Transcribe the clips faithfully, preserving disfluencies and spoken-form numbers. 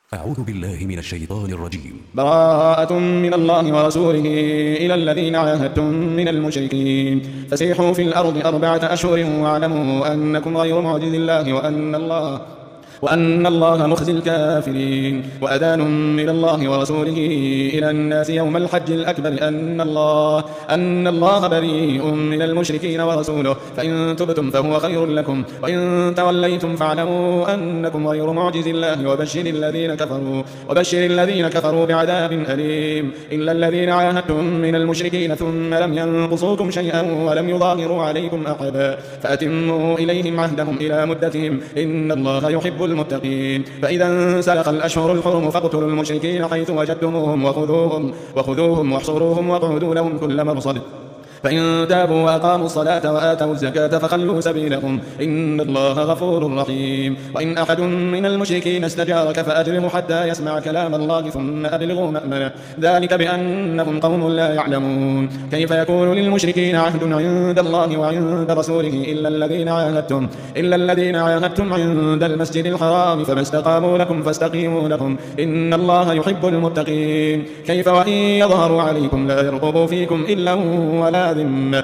أعوذ بالله من الشيطان الرجيم. براءة من الله ورسوله إلى الذين عاهدتم من المشركين فسيحوا في الأرض أربعة أشهر واعلموا أنكم غير معجز الله وأن الله وأن الله مخزي الكافرين. وأذان من الله ورسوله إلى الناس يوم الحج الأكبر أن الله أن الله بريء من المشركين ورسوله فإن تبتم فهو خير لكم وإن توليتم فاعلموا أنكم غير معجز الله وبشر الذين كفروا وبشر الذين كفروا بعذاب أليم. إلا الذين عاهدتم من المشركين ثم لم ينقصوكم شيئا ولم يظاهروا عليكم أحدا فأتموا إليهم عهدهم إلى مدتهم إن الله يحب المتقين. فإذا انسلخ الأشهر الحرم فاقتلوا المشركين حيث وجدتموهم وخذوهم وخذوهم واحصروهم واقعدوا لهم كل مرصد فإن تابوا وأقاموا الصلاة وآتوا الزكاة فخلوا سبيلهم إن الله غفور رحيم. وإن أحد من المشركين استجارك فأجره حتى يسمع كلام الله ثم أبلغوا مأمنه ذلك بأنهم قوم لا يعلمون. كيف يكون للمشركين عهد عند الله وعند رسوله إلا الذين عاهدتم إلا الذين عاهدتم عند المسجد الحرام فما استقاموا لكم فاستقيموا لهم إن الله يحب المتقين. كيف وإن يظهروا عليكم لا يرقبوا فيكم إلا ولا ذمة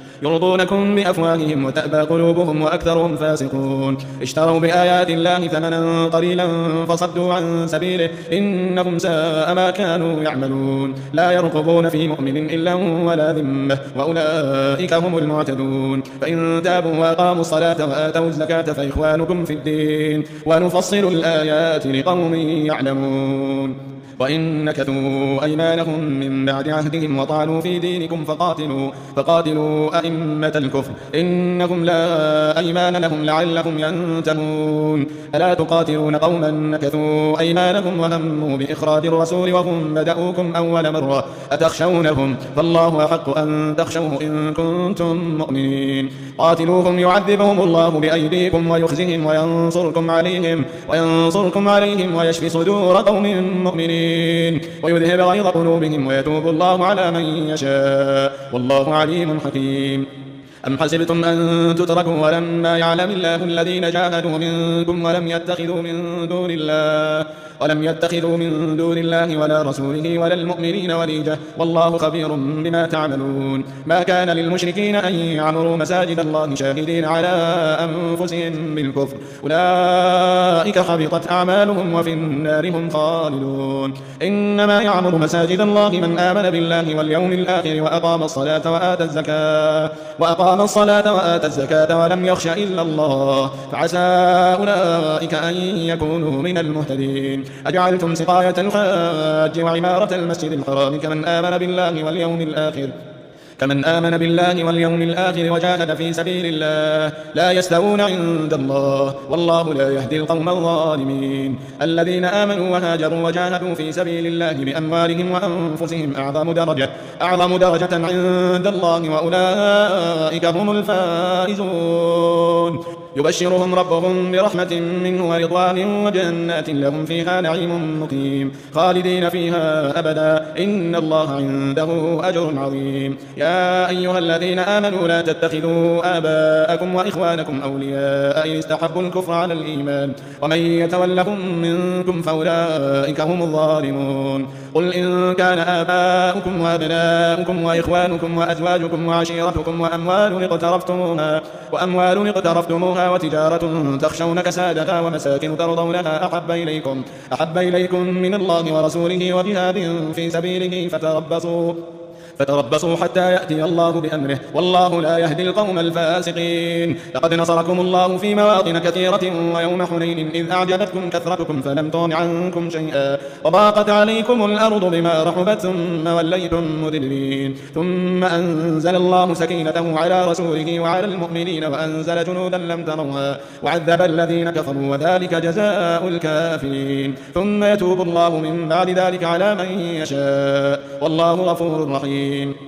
يرضونكم بأفواههم وتأبى قلوبهم وأكثرهم فاسقون. اشتروا بآيات الله ثمنا قليلا فصدوا عن سبيله إنهم ساء ما كانوا يعملون. لا يرقبون في مؤمن إلا ولا ذمة وأولئك هم المعتدون. فإن تابوا وأقاموا الصلاة وآتوا الزكاة فإخوانكم في الدين ونفصل الآيات لقوم يعلمون. وإن نكثوا أيمانهم من بعد عهدهم وطعنوا في دينكم فقاتلوا فقاتلوا أئمة الكفر إنهم لا أيمان لهم لعلهم ينتهون. ألا تقاتلون قوما نكثوا أيمانهم وهموا بإخراج الرسول وهم بدأوكم أول مرة أتخشونهم فالله أحق أن تخشوه إن كنتم مؤمنين. قاتلوهم يعذبهم الله بأيديكم ويخزهم وينصركم عليهم وينصركم عليهم ويشفي صدور قوم مؤمنين ويذهب غيظ قلوبهم ويتوب الله على من يشاء والله عليم حكيم. أم حسبتم أن تتركوا ولما يعلم الله الذين جاهدوا منكم ولم يتخذوا من دون الله ولم يتخذوا من دون الله ولا رسوله ولا المؤمنين وليجة والله خبير بما تعملون. ما كان للمشركين أن يعمروا مساجد الله شاهدين على أنفسهم بالكفر أولئك حبطت أعمالهم وفي النار هم خالدون. إنما يعمر مساجد الله من آمن بالله واليوم الآخر وأقام الصلاة وآتى الزكاة وأقام الصلاة وآتى الزكاة ولم يخش إلا الله فعسى أولئك أن يكونوا من المهتدين. أجعلتم سقاية الحاج وعمارة المسجد الحرام كمن آمن بالله واليوم الآخر كمن آمن بالله واليوم الآخر وجاهد في سبيل الله لا يستوون عند الله والله لا يهدي القوم الظالمين. الذين آمنوا وهاجروا وجاهدوا في سبيل الله بأموالهم وأنفسهم أعظم درجة أعظم درجة عند الله وأولئك هم الفائزون. يبشرهم ربهم برحمة منه ورضوان وجنات لهم فيها نعيم مقيم خالدين فيها أبدا إن الله عنده أجر عظيم. يا أيها الذين آمنوا لا تتخذوا آباءكم وإخوانكم أولياء إن استحبوا الكفر على الإيمان ومن يتولهم منكم فأولئك هم الظالمون. قل إن كان آباؤكم وأبناؤكم وإخوانكم وأزواجكم وعشيرتكم وأموال اقترفتموها وأموال اقترفتموها وتجارة تخشون كسادها ومساكن ترضونها أحب إليكم أحب إليكم من الله ورسوله وجهاد في سبيله فتربصوا فتربصوا حتى يأتي الله بأمره والله لا يهدي القوم الفاسقين. لقد نصركم الله في مواطن كثيرة ويوم حنين إذ أعجبتكم كثرتكم فلم تغن عنكم شيئا وضاقت عليكم الأرض بما رحبت ثم وليتم مدبرين ثم أنزل الله سكينته على رسوله وعلى المؤمنين وأنزل جنودا لم تروها وعذب الذين كفروا وذلك جزاء الكافرين. ثم يتوب الله من بعد ذلك على من يشاء والله غفور رحيم.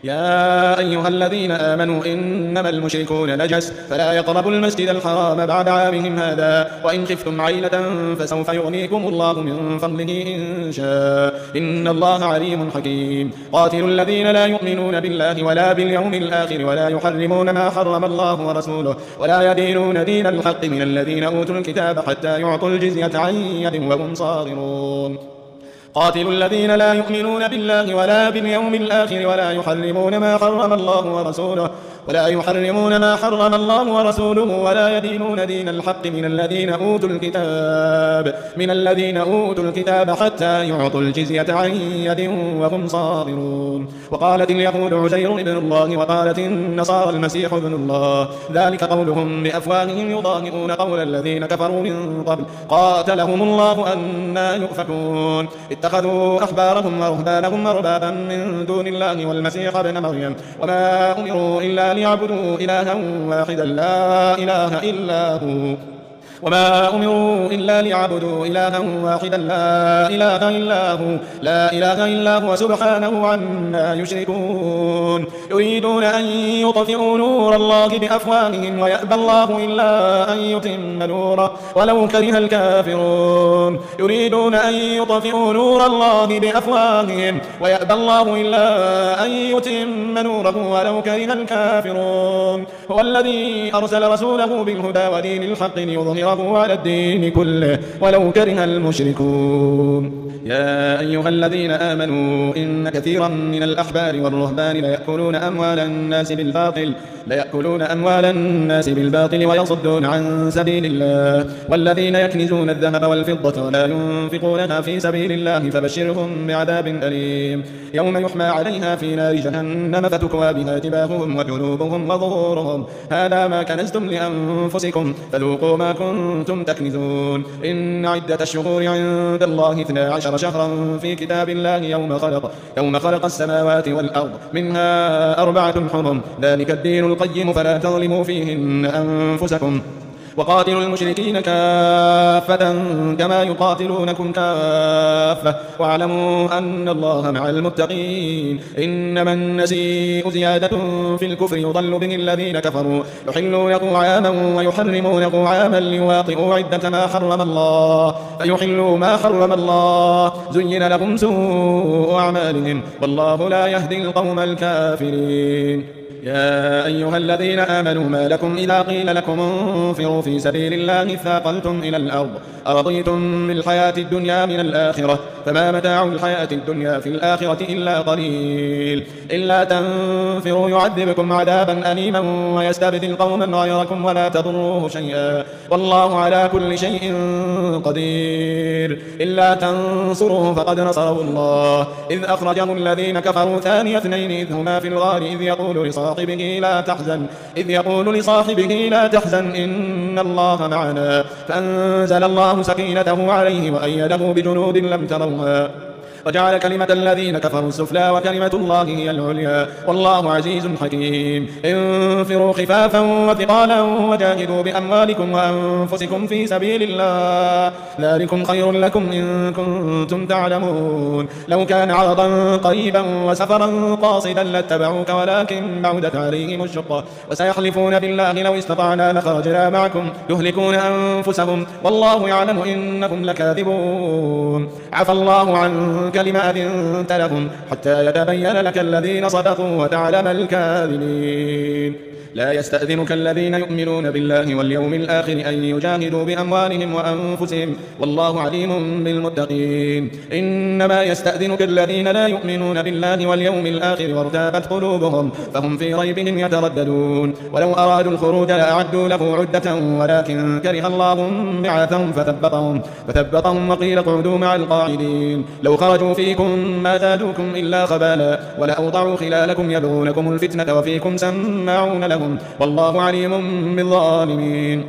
يا أيها الذين آمنوا إنما المشركون نجس فلا يقربوا المسجد الحرام بعد عامهم هذا وإن خفتم عيلة فسوف يغنيكم الله من فضله إن شاء إن الله عليم حكيم. قاتلوا الذين لا يؤمنون بالله ولا باليوم الآخر ولا يحرمون ما حرم الله ورسوله ولا يدينون دين الحق من الذين أوتوا الكتاب حتى يعطوا الجزية عن يد وهم صاغرون. قاتلوا الذين لا يؤمنون بالله ولا باليوم الآخر ولا يحرمون ما حرم الله ورسوله ولا يحرمون ما حرم الله ورسوله ولا يدينون دين الحق من الذين أوتوا الكتاب من الذين أوتوا الكتاب حتى يعطوا الجزية عن يد وهم صاغرون. وقالت اليهود عزير ابن الله وقالت النصارى المسيح ابن الله ذلك قولهم بأفواههم يضاهئون قول الذين كفروا من قبل قاتلهم الله أنى يؤفكون. اتخذوا أحبارهم ورهبانهم أربابا من دون الله والمسيح ابن مريم وما أمروا إلا ليعبدوا إلها واحدا لا إله إلا هو وما أمروا إلا ليعبدوا إلها واحدا لا إله إلا هو لا إله إلا هو سبحانه عما يشركون. يريدون أن يطفئوا نور الله بأفواههم ويأبى الله إلا أن يتم نوره ولو كره الكافرون. يريدون أن يطفئوا نور الله بأفواههم ويأبى الله إلا أن يتم نوره ولو كره الكافرون. هو الذي أرسل رسوله بالهدى ودين الحق ليظهره على الدين كله ولو كره المشركون. يا أيها الذين آمنوا إن كثيرا من الأحبار والرهبان ليأكلون أموال الناس بالباطل ليأكلون أموال الناس بالباطل ويصدون عن سبيل الله والذين يكنزون الذهب والفضة ولا ينفقونها في سبيل الله فبشرهم بعذاب أليم يوم يحمى عليها في نار جهنم فتكوى بها جباههم وجنوبهم وظهورهم هذا ما كنزتم لأنفسكم فذوقوا ما كنتم تكنزون. إن عدة الشهور عند الله اثنا عشر شهرا في كتاب الله يوم خلق يوم خلق السماوات والأرض منها أربعة حرم ذلك الدين القيم فلا تظلموا فيهن أنفسكم. وقاتلوا المشركين كافة كما يقاتلونكم كافة واعلموا أن الله مع المتقين. إنما النسيء زيادة في الكفر يضل به الذين كفروا يحلونه عاما ويحرمونه عاما ليواطئوا عدة ما حرم الله فيحلوا ما حرم الله زين لهم سوء أعمالهم والله لا يهدي القوم الكافرين. يا أيها الذين آمنوا ما لكم إذا قيل لكم انفروا في سبيل الله ثاقلتم إلى الأرض أرضيتم بالحياة الدنيا من الآخرة فما متاع الحياة الدنيا في الآخرة إلا قليل إلا تنفروا يعذبكم عذابا أليما ويستبدل قوما غيركم ولا تضروه شيئا والله على كل شيء قدير. إلا تنصروه فقد نصره الله إذ أخرجه الذين كفروا ثاني اثنين إذ هما في الغار إذ يقول لصاحبه لا تحزن إذ يقول لصاحبه لا تحزن إن الله معنا فأنزل الله سكينته عليه وأيده بجنود لم تروها وجعل كلمة الذين كفروا السفلى وكلمة الله هي العليا والله عزيز حكيم. انفروا خفافا وثقالا وجاهدوا بأموالكم وأنفسكم في سبيل الله ذلكم خير لكم إن كنتم تعلمون. لو كان عرضا قريبا وسفرا قاصدا لاتبعوك ولكن بعدت عليهم الشقة وسيحلفون بالله لو استطعنا لخرجنا معكم يهلكون أنفسهم والله يعلم إنكم لكاذبون. عفى الله عنك لما أذنت لهم حتى يتبين لك الذين صدقوا وتعلم الكاذبين. لا يستأذنك الذين يؤمنون بالله واليوم الآخر أن يجاهدوا بأموالهم وأنفسهم والله عليم بالمتقين. إنما يستأذنك الذين لا يؤمنون بالله واليوم الآخر وارتابت قلوبهم فهم في ريبهم يترددون. ولو أرادوا الخروج لأعدوا له عدة ولكن كره الله بعثهم فثبطهم, فثبطهم وقيل اقعدوا مع القاعدين. لو خرجوا فيكم ما زادوكم إلا خبالا ولأوضعوا خلالكم يبغونكم الفتنة وفيكم سماعون لهم والله عليم بالظالمين.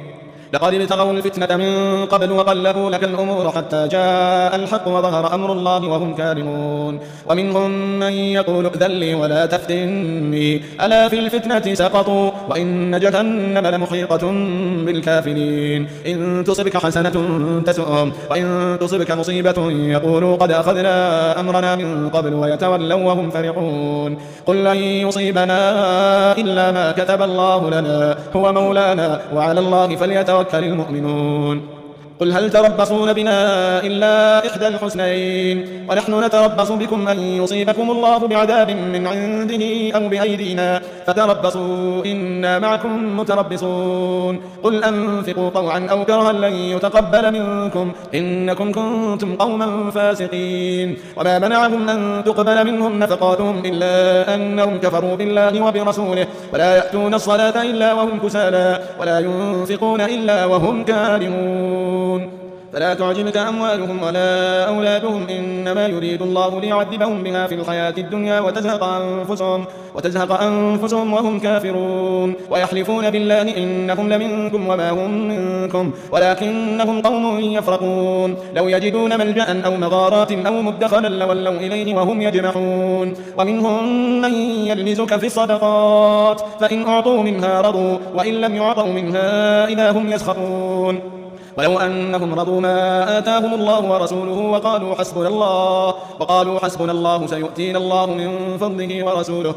لقد ابتغوا الفتنة من قبل وقلبوا لك الأمور حتى جاء الحق وظهر أمر الله وهم كارهون. ومنهم من يقول ائذن لي ولا تفتني ألا في الفتنة سقطوا وإن جهنم لمحيطة بالكافرين. إن تصبك حسنة تسؤهم وإن تصبك مصيبة يقولوا قد أخذنا أمرنا من قبل ويتولوا وهم فرحون. قل لن يصيبنا إلا ما كتب الله لنا هو مولانا وعلى الله فليتوكل المؤمنون. قل هل تربصون بنا إلا إحدى الحسنين ونحن نتربص بكم أن يصيبكم الله بعذاب من عنده أو بأيدينا فتربصوا إنا معكم متربصون. قل أنفقوا طوعا أو كرها لن يتقبل منكم إنكم كنتم قوما فاسقين. وما منعهم أن تقبل منهم نفقاتهم إلا أنهم كفروا بالله وبرسوله ولا يأتون الصلاة إلا وهم كسالى ولا ينفقون إلا وهم كارهون. فلا تعجبك أموالهم ولا أولادهم إنما يريد الله ليعذبهم بها في الحياة الدنيا وتزهق أنفسهم, وتزهق أنفسهم وهم كافرون. ويحلفون بالله إنهم لمنكم وما هم منكم ولكنهم قوم يفرقون. لو يجدون ملجأ أو مغارات أو مدخلا لولوا إليه وهم يجمحون. ومنهم من يلمزك في الصدقات فإن أعطوا منها رضوا وإن لم يعطوا منها إذا هم يسخطون. ولو أنهم رضوا ما آتاهم الله ورسوله وقالوا حسبنا الله وقالوا حسبنا الله سيؤتينا الله من فضله ورسوله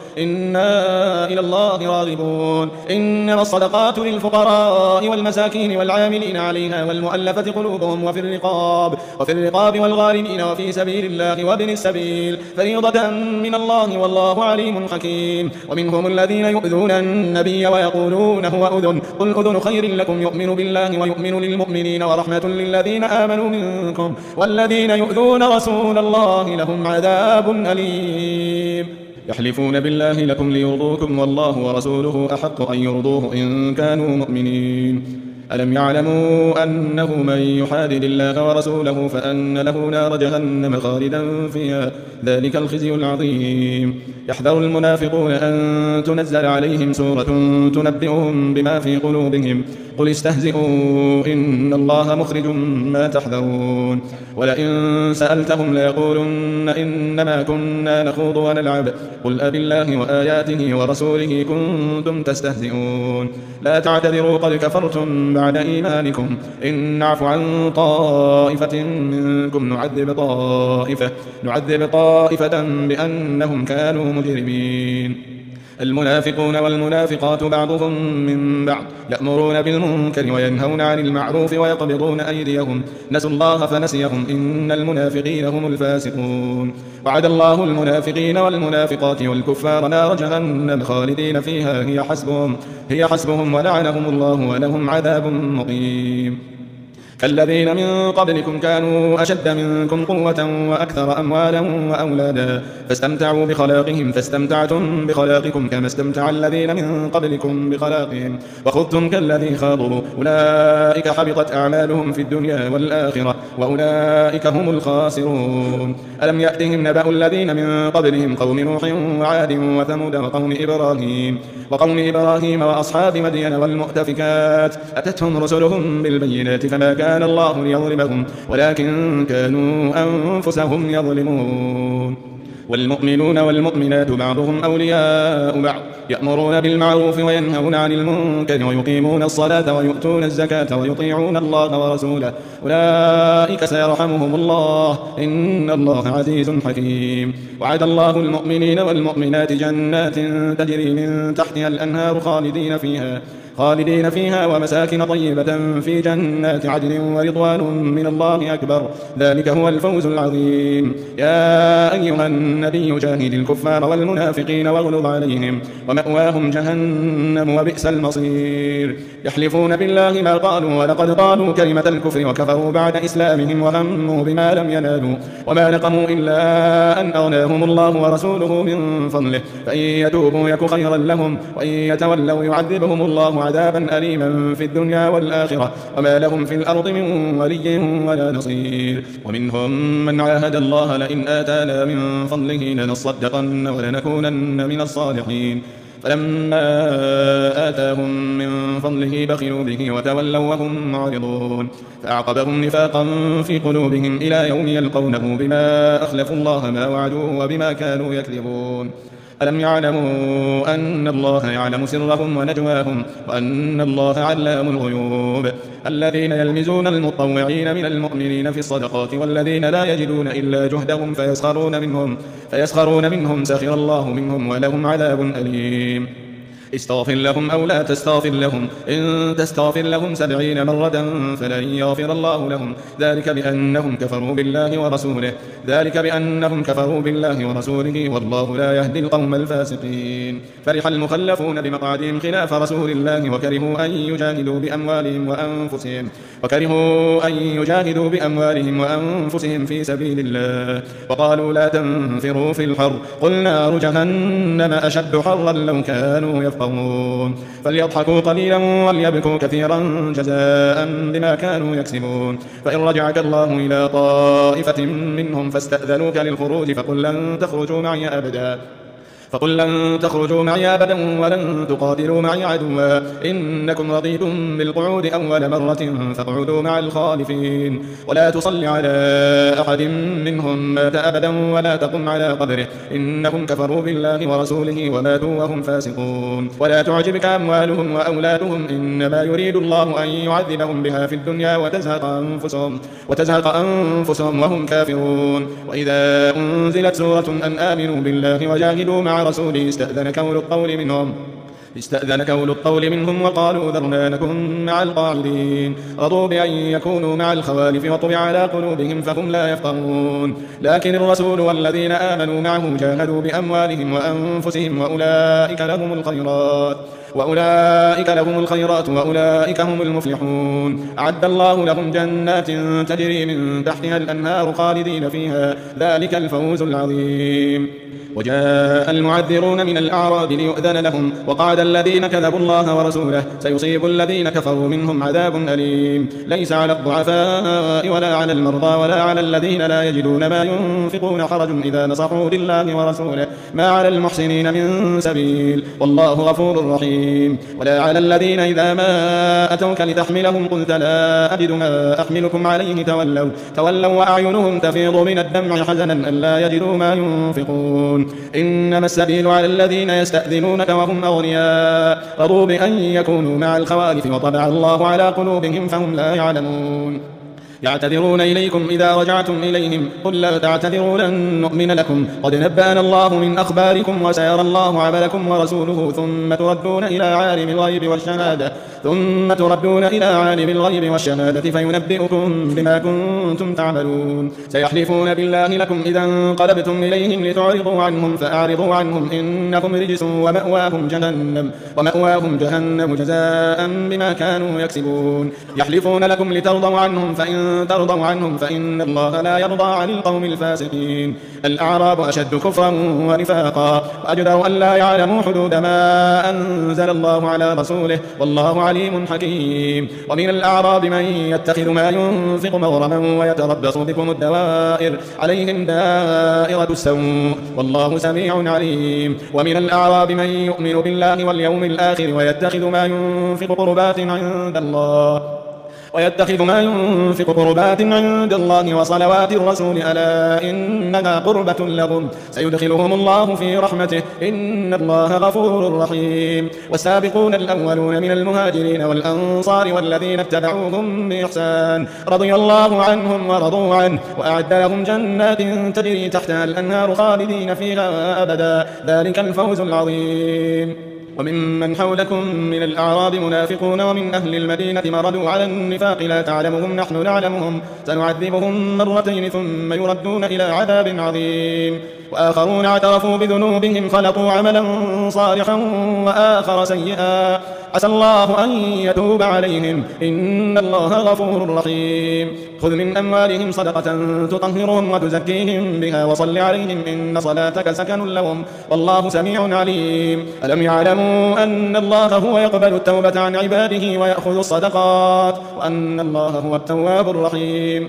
إنا إلى الله راغبون. إنما الصدقات للفقراء والمساكين والعاملين عليها والمؤلفة قلوبهم وفي الرقاب وفي الرقاب والغارمين وفي سبيل الله وابن السبيل فريضة من الله والله عليم حكيم. ومنهم الذين يؤذون النبي ويقولون هو أذن قل أذن خير لكم يؤمن بالله ويؤمن للمؤمنين ورحمة للذين آمنوا منكم والذين يؤذون رسول الله لهم عذاب أليم. يحلفون بالله لكم ليرضوكم والله ورسوله أحق أن يرضوه إن كانوا مؤمنين. ألم يعلموا أنه من يحادد الله ورسوله فأن له نار جهنم خالدا فيها ذلك الخزي العظيم. يحذر المنافقون أن تنزل عليهم سورة تنبئهم بما في قلوبهم قل استهزئوا إن الله مخرج ما تحذرون. ولئن سألتهم ليقولن إنما كنا نخوض ونلعب قل أبالله وآياته ورسوله كنتم تستهزئون. لا تعتذروا قد كفرتم بعد إيمانكم إن نعفو عن طائفة منكم نعذب طائفة, نعذب طائفة بأنهم كانوا مجرمين. المنافقون والمنافقات بعضهم من بعض يأمرون بالمنكر وينهون عن المعروف ويقبضون أيديهم نسوا الله فنسيهم إن المنافقين هم الفاسقون. وعد الله المنافقين والمنافقات والكفار نار جهنم خالدين فيها هي حسبهم, هي حسبهم ولعنهم الله ولهم عذاب مقيم. كالذين من قبلكم كانوا أشد منكم قوة وأكثر أموالا وأولادا فاستمتعوا بخلاقهم فاستمتعتم بخلاقكم كما استمتع الذين من قبلكم بخلاقهم وخذتم كالذي خاضوا أولئك حبطت أعمالهم في الدنيا والآخرة وأولئك هم الخاسرون. ألم يأتهم نبأ الذين من قبلهم قوم نوح وعاد وثمود وقوم إبراهيم وقوم إبراهيم وأصحاب مدين والمؤتفكات أتتهم رسلهم بالبينات فما كان كان الله ليظلمهم ولكن كانوا أنفسهم يظلمون. والمؤمنون والمؤمنات بعضهم أولياء بعض يأمرون بالمعروف وينهون عن المنكر ويقيمون الصلاة ويؤتون الزكاة ويطيعون الله ورسوله أولئك سيرحمهم الله إن الله عزيز حكيم. وعد الله المؤمنين والمؤمنات جنات تجري من تحتها الأنهار خالدين فيها خالدين فيها ومساكن طيبة في جنات عدن ورضوان من الله أكبر ذلك هو الفوز العظيم. يا أيها النبي جاهد الكفار والمنافقين واغلظ عليهم ومأواهم جهنم وبئس المصير. يحلفون بالله ما قالوا ولقد قالوا كلمة الكفر وكفروا بعد إسلامهم وهموا بما لم ينالوا وما نقموا إلا أن أغناهم الله ورسوله من فضله فإن يتوبوا يك خيرا لهم وإن يتولوا يعذبهم الله عذابا أليما في الدنيا والآخرة وما لهم في الأرض من ولي ولا نصير. ومنهم من عاهد الله لئن آتانا من فضله لنصدقن ولنكونن من الصالحين فلما آتاهم من فضله بخلوا به وتولوا وهم معرضون فأعقبهم نفاقا في قلوبهم إلى يوم يلقونه بما أخلفوا الله ما وعدوه وبما كانوا يكذبون ألم يعلموا أن الله يعلم سرهم ونجواهم وأن الله علام الغيوب الذين يلمزون المطوعين من المؤمنين في الصدقات والذين لا يجدون إلا جهدهم فيسخرون منهم فيسخرون منهم سخر الله منهم ولهم عذاب أليم استغفر لهم أو لا تستغفر لهم إن تستغفر لهم سبعين مرة فلن يغفر الله لهم ذلك بأنهم كفروا بالله ورسوله ذلك بأنهم كفروا بالله ورسوله والله لا يهدي القوم الفاسقين فرح المخلفون بمقعدهم خلاف رسول الله وكرهوا أن يجاهدوا بأموالهم وأنفسهم وكرهوا أن يجاهدوا بأموالهم وأنفسهم في سبيل الله وقالوا لا تنفروا في الحر قل نار جهنم أشد حرا لو كانوا يفقهون فليضحكوا قليلا وليبكوا كثيرا جزاء بما كانوا يكسبون فإن رجعك الله إلى طائفة منهم فاستأذنوك للخروج فقل لن تخرجوا معي أبدا فقل لن تخرجوا معي أبدا ولن تقاتلوا معي عدوا إنكم رضيتم بالقعود أول مرة فاقعدوا مع الخالفين ولا تصل على أحد منهم مات أبدا ولا تقم على قبره إنهم كفروا بالله ورسوله وماتوا وهم فاسقون ولا تعجبك أموالهم وأولادهم إنما يريد الله أن يعذبهم بها في الدنيا وتزهق أنفسهم, وتزهق أنفسهم وهم كافرون وإذا أنزلت سورة أن آمنوا بالله وجاهدوا مع رسوله استأذنك أولو الطول منهم استأذنك أولو الطول منهم وقالوا ذرنا نكن مع القاعدين رضوا بأن يكونوا مع الخوالف وطبع على قلوبهم فهم لا يفقهون لكن الرسول والذين آمنوا معه جاهدوا بأموالهم وأنفسهم وأولئك لهم الخيرات وأولئك لهم الخيرات وأولئك هم المفلحون أعد الله لهم جنات تجري من تحتها الأنهار خالدين فيها ذلك الفوز العظيم وجاء المعذرون من الأعراب ليؤذن لهم وقعد الذين كذبوا الله ورسوله سيصيب الذين كفروا منهم عذاب أليم ليس على الضعفاء ولا على المرضى ولا على الذين لا يجدون ما ينفقون حرج إذا نصحوا لله ورسوله ما على المحسنين من سبيل والله غفور رحيم ولا على الذين إذا ما أتوك لتحملهم قلت لا أجد ما أحملكم عليه تولوا, تولوا وأعينهم تفيض من الدمع حزنا ألا يجدوا ما ينفقون إنما السبيل على الذين يستأذنونك وهم أغنياء رضوا بأن يكونوا مع الخوالف وطبع الله على قلوبهم فهم لا يعلمون يعتذرون إليكم إذا رجعتم إليهم قل لا تعتذروا لن نؤمن لكم قد نبأنا الله من أخباركم وسيرى الله عملكم ورسوله ثم تردون إلى عالم الغيب والشهادة ثم تردون إلى عالم الغيب والشهادة فينبئكم بما كنتم تعملون سيحلفون بالله لكم إذا انقلبتم إليهم لتعرضوا عنهم فأعرضوا عنهم إنكم رجس ومأواهم جهنم ومأواهم جهنم جزاء بما كانوا يكسبون يحلفون لكم لترضوا عنهم فإن ترضوا عنهم فإن الله لا يرضى عن القوم الفاسقين الأعراب أشد كفرا ونفاقا وأجدر أن لا يعلموا حدود ما أنزل الله على رسوله والله عليم حكيم ومن الأعراب من يتخذ ما ينفق مغرما ويتربص بكم الدوائر عليهم دائرة السوء والله سميع عليم ومن الأعراب من يؤمن بالله واليوم الآخر ويتخذ ما ينفق قربات عند الله ويتخذ ما ينفق قربات عند الله وصلوات الرسول ألا إنها قربة لهم سيدخلهم الله في رحمته إن الله غفور رحيم والسابقون الأولون من المهاجرين والأنصار والذين اتبعوهم بإحسان رضي الله عنهم ورضوا عنه وأعد لهم جنات تجري تحتها الأنهار خالدين فيها أبدا ذلك الفوز العظيم وممن حولكم من الأعراب منافقون ومن أهل المدينة مردوا على النفاق لا تعلمهم نحن نعلمهم سنعذبهم مرتين ثم يردون إلى عذاب عظيم وآخرون اعترفوا بذنوبهم خلقوا عملا صالحا وآخر سيئا عسى الله أن يتوب عليهم إن الله غفور رحيم خذ من أموالهم صدقة تطهرهم وتزكيهم بها وصل عليهم إن صلاتك سكن لهم والله سميع عليم ألم يعلموا أن الله هو يقبل التوبة عن عباده ويأخذ الصدقات وأن الله هو التواب الرحيم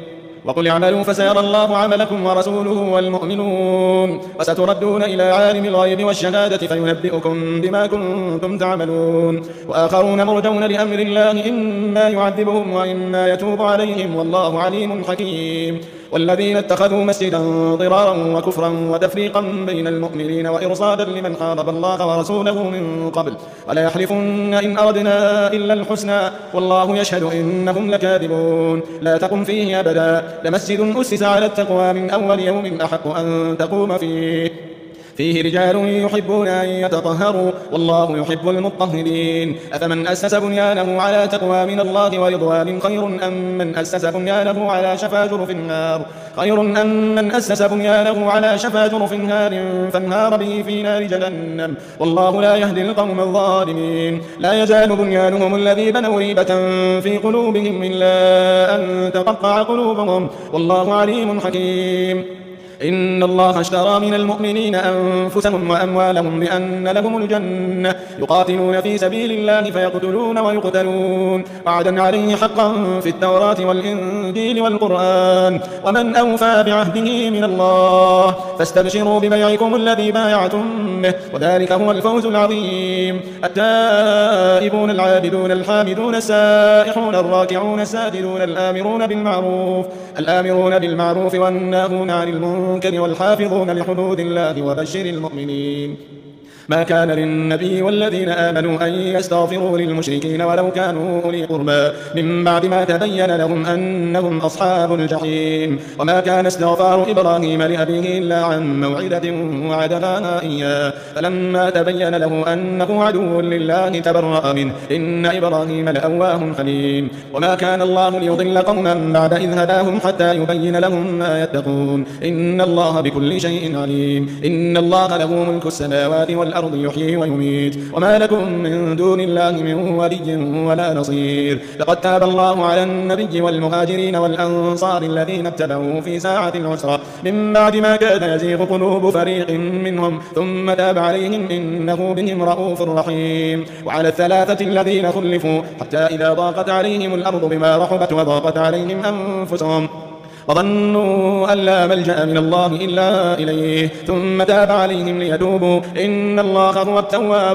وقل اعملوا فسيرى الله عملكم ورسوله والمؤمنون وستردون إلى عالم الغيب والشهادة فينبئكم بما كنتم تعملون وآخرون مرجون لأمر الله إما يعذبهم وإما يتوب عليهم والله عليم حكيم والذين اتخذوا مسجدا ضرارا وكفرا وتفريقا بين المؤمنين وإرصادا لمن حارب الله ورسوله من قبل ولا يحلفن إن أردنا إلا الحسنى والله يشهد إنهم لكاذبون لا تقم فيه أبدا لمسجد أسس على التقوى من أول يوم أحق أن تقوم فيه فيه رجال يحبون أن يتطهروا والله يحب المطهرين أفمن أسس بنيانه على تقوى من الله ورضوان خير أم من أسس بنيانه على شفا جرف النار خير أم من أسس بنيانه على شفا جرف نار فانهار به في نار جهنم والله لا يهدي القوم الظالمين لا يزال بنيانهم الذي بنوا ريبة في قلوبهم إلا أن تقطع قلوبهم والله عليم حكيم إن الله اشترى من المؤمنين أنفسهم وأموالهم بأن لهم الجنة يقاتلون في سبيل الله فيقتلون ويقتلون وعدا عليه حقا في التوراة والإنجيل والقرآن ومن أوفى بعهده من الله فاستبشروا ببيعكم الذي بايعتم به وذلك هو الفوز العظيم التائبون العابدون الحامدون السائحون الراكعون الساجدون الآمرون بالمعروف الآمرون بالمعروف والناهون عن المنكر والحافظون لحدود الله وبشر المؤمنين ما كان للنبي والذين آمنوا أن يستغفروا للمشركين ولو كانوا أولي قربى من بعد ما تبين لهم أنهم أصحاب الجحيم وما كان استغفار إبراهيم لأبيه إلا عن موعدة وعدها إياه فلما تبين له أنه عدو لله تبرأ منه إن إبراهيم لأواه حليم وما كان الله ليضل قوما بعد إذ هداهم حتى يبين لهم ما يتقون إن الله بكل شيء عليم إن الله له ملك السماوات والأرض يحيي ويميت وما لكم من دون الله من ولي ولا نصير لقد تاب الله على النبي والمهاجرين والأنصار الذين اتبعوه في ساعة العسرة من بعد ما كاد يزيغ قلوب فريق منهم ثم تاب عليهم إنه بهم رؤوف رحيم وعلى الثلاثة الذين خلفوا حتى إذا ضاقت عليهم الأرض بما رحبت وضاقت عليهم أنفسهم وظنوا أن لا ملجأ من الله إلا إليه ثم تاب عليهم ليتوبوا إن الله هو التواب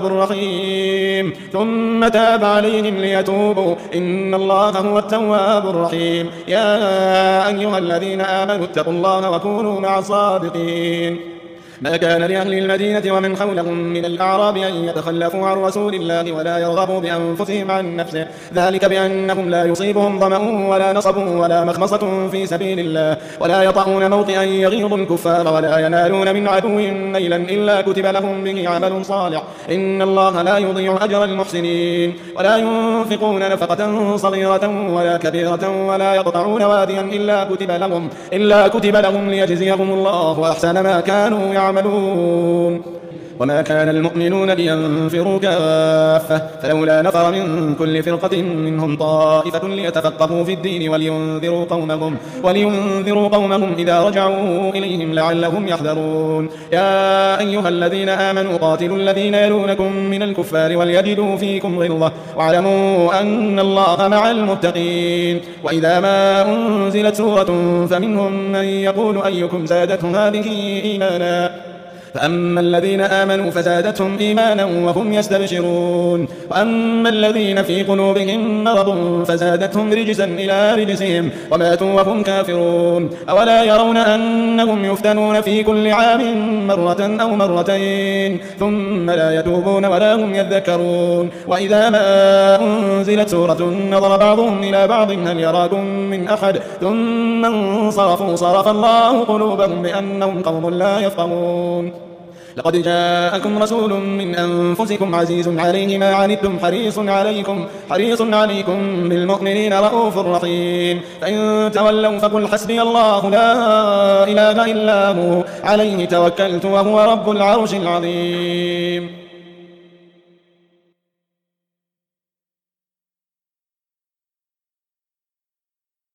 الرحيم ثم تاب عليهم ليتوبوا إن الله هو التواب الرحيم يا أيها الذين آمنوا اتقوا الله وكونوا مع الصادقين ما كان لأهل المدينة ومن حولهم من الأعراب أن يتخلفوا عن رسول الله ولا يرغبوا بأنفسهم عن نفسه ذلك بأنهم لا يصيبهم ظمأ ولا نصب ولا مخمصة في سبيل الله ولا يطعون موطئا يغيظ الكفار ولا ينالون من عدو نيلا إلا كتب لهم به عمل صالح إن الله لا يضيع أجر المحسنين ولا ينفقون نفقة صغيرة ولا كبيرة ولا يقطعون واديا إلا كتب لهم إلا كتب لهم ليجزيهم الله أحسن ما كانوا يعملون يعملون وما كان المؤمنون لينفروا كافة فلولا نفر من كل فرقة منهم طائفة ليتفقهوا في الدين ولينذروا قومهم ولينذروا قومهم إذا رجعوا إليهم لعلهم يحذرون يا أيها الذين آمنوا قاتلوا الذين يلونكم من الكفار وليجدوا فيكم غلظة واعلموا أن الله مع المتقين وإذا ما أنزلت سورة فمنهم من يقول أيكم زادته هذه إيمانا فأما الذين آمنوا فزادتهم إيمانا وهم يستبشرون وأما الذين في قلوبهم مرض فزادتهم رجسا إلى رجسهم وماتوا وهم كافرون أولا يرون أنهم يفتنون في كل عام مرة أو مرتين ثم لا يتوبون ولا هم يذكرون وإذا ما أنزلت سورة نظر بعضهم إلى بعض هل يراكم من أحد ثم انصرفوا صرف الله قلوبهم بأنهم قوم لا يفقهون لقد جاءكم رسول من أنفسكم عزيز عليه ما عنتم حريص عليكم حريص عليكم بالمؤمنين رؤوف رحيم فإن تولوا فقل حسبي الله لا إله إلا هو عليه توكلت وهو رب العرش العظيم.